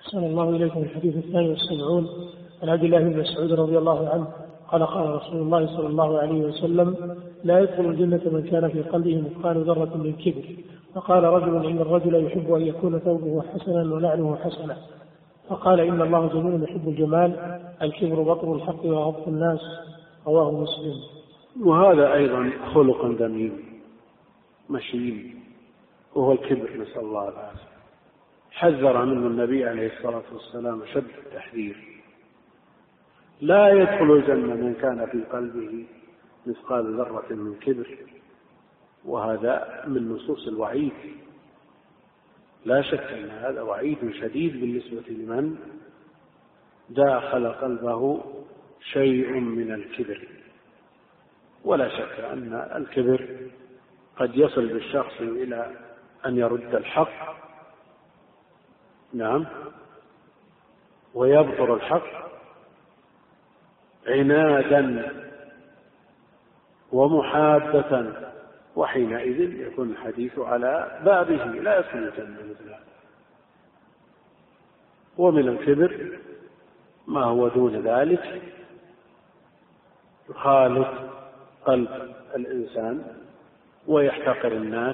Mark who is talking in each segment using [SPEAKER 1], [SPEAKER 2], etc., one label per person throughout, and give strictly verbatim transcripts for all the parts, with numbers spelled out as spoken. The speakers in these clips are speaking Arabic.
[SPEAKER 1] أحسن الله إليكم. الحديث الثاني والسبعون عن عبد الله بن مسعود رضي الله عنه قال قال رسول الله صلى الله عليه وسلم: لا يدخل الجنة من كان في قلبه مثقال ذرة من كبر. فقال رجل: إن الرجل يحب أن يكون ثوبه حسنا ونعله حسنا. فقال: إن الله جميل يحب الجمال، الكبر بطر الحق وغض الناس. رواه مسلم.
[SPEAKER 2] وهذا أيضا خلق ذميم مشين، وهو الكبر، نسأل الله العافية. حذر منه النبي عليه الصلاة والسلام شد التحذير: لا يدخل الجنة من كان في قلبه مثقال ذرة من كبر. وهذا من نصوص الوعيد، لا شك أن هذا وعيد شديد بالنسبة لمن داخل قلبه شيء من الكبر. ولا شك أن الكبر قد يصل بالشخص إلى أن يرد الحق، نعم، ويبطر الحق عنادا ومحابة، وحينئذ يكون الحديث على بابه، لا يدخل الجنة مثل هذا. ومن الكبر ما هو دون ذلك يخالط قلب الإنسان ويحتقر الناس،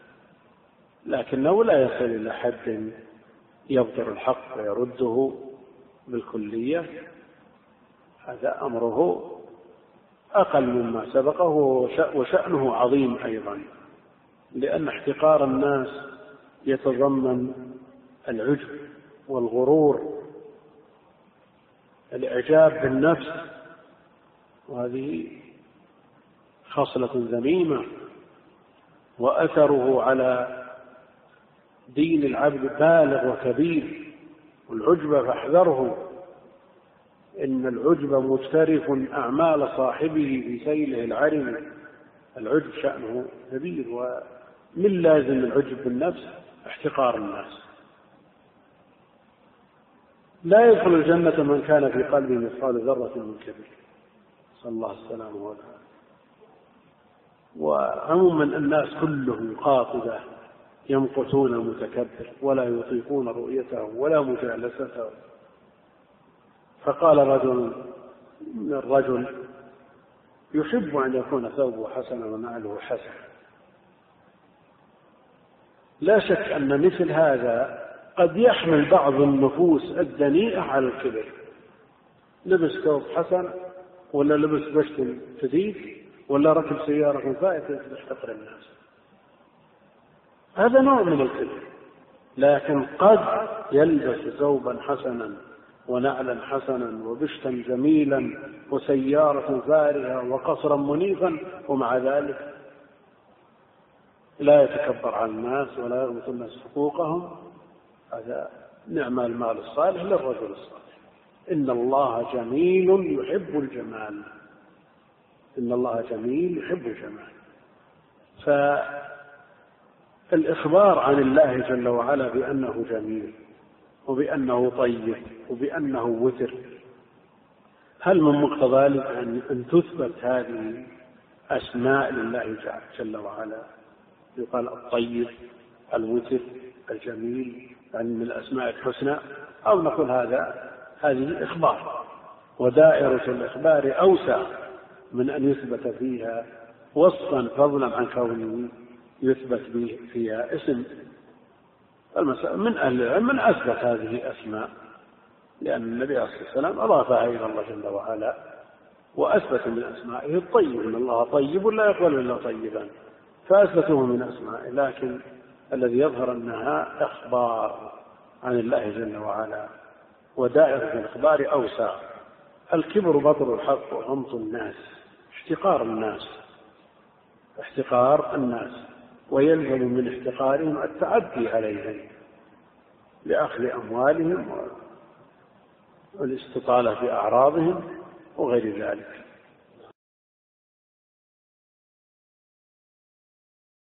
[SPEAKER 2] لكنه لا يصل إلى حد يبطر الحق ويرده بالكلية. هذا أمره أقل مما سبقه، وشأنه عظيم أيضا، لأن احتقار الناس يتضمن العجب والغرور، الإعجاب بالنفس، وهذه خصلة ذميمة، وأثره على دين العبد بالغ وكبير. والعجب فاحذره، إن العجب مترف أعمال صاحبه في سيله العرم. العجب شأنه كبير، ومن لازم العجب بالنفس احتقار الناس. لا يدخل الجنة من كان في قلبه مثقال ذرة من كبر، صلى الله السلامة والعافية. وعموما الناس كلهم قاطبة يمقتون المتكبر ولا يطيقون رؤيته ولا مجالسته. فقال رجل من الرجل: يحب أن يكون ثوبه حسنا ونعله حسنا. لا شك أن مثل هذا قد يحمل بعض النفوس الدنيئة على الكبر، لبس ثوب حسن ولا لبس بشت جديد ولا ركب سيارة فائتة يحتقر الناس، هذا نوع من الكبر. لكن قد يلبس ثوبا حسنا ونعلا حسنا وبشتا جميلا وسيارة فارهة وقصرا منيفا، ومع ذلك لا يتكبر على الناس ولا يغمس الناس حقوقهم. هذا نعم المال الصالح للرجل الصالح. إن الله جميل يحب الجمال، إن الله جميل يحب الجمال. فالإخبار عن الله جل وعلا بأنه جميل وبأنه طيب وبأنه وتر، هل من مقتضى ذلك أن تثبت هذه أسماء لله جل وعلا؟ يقال الطيب، الوتر، الجميل، يعني من الأسماء الحسنى، أو نقول هذا هذه إخبار، ودائرة الإخبار أوسع من أن يثبت فيها وصفا فضلا عن كونه يثبت به فيها اسم. من أهل العلم من أثبت هذه أسماء، لأن النبي عليه الصلاة والسلام أضافها إلى الله جل وعلا وأثبت من أسمائه الطيب، إن الله طيب لا يقبل إلا طيبا، فأثبته من أسمائه. لكن الذي يظهر أنها إخبار عن الله جل وعلا، ودائرة الإخبار أوسع. الكبر بطر الحق وغمط الناس، احتقار الناس، احتقار الناس، ويلزم من احتقارهم التعدي عليهم لأخذ أموالهم والاستطالة في أعراضهم وغير ذلك.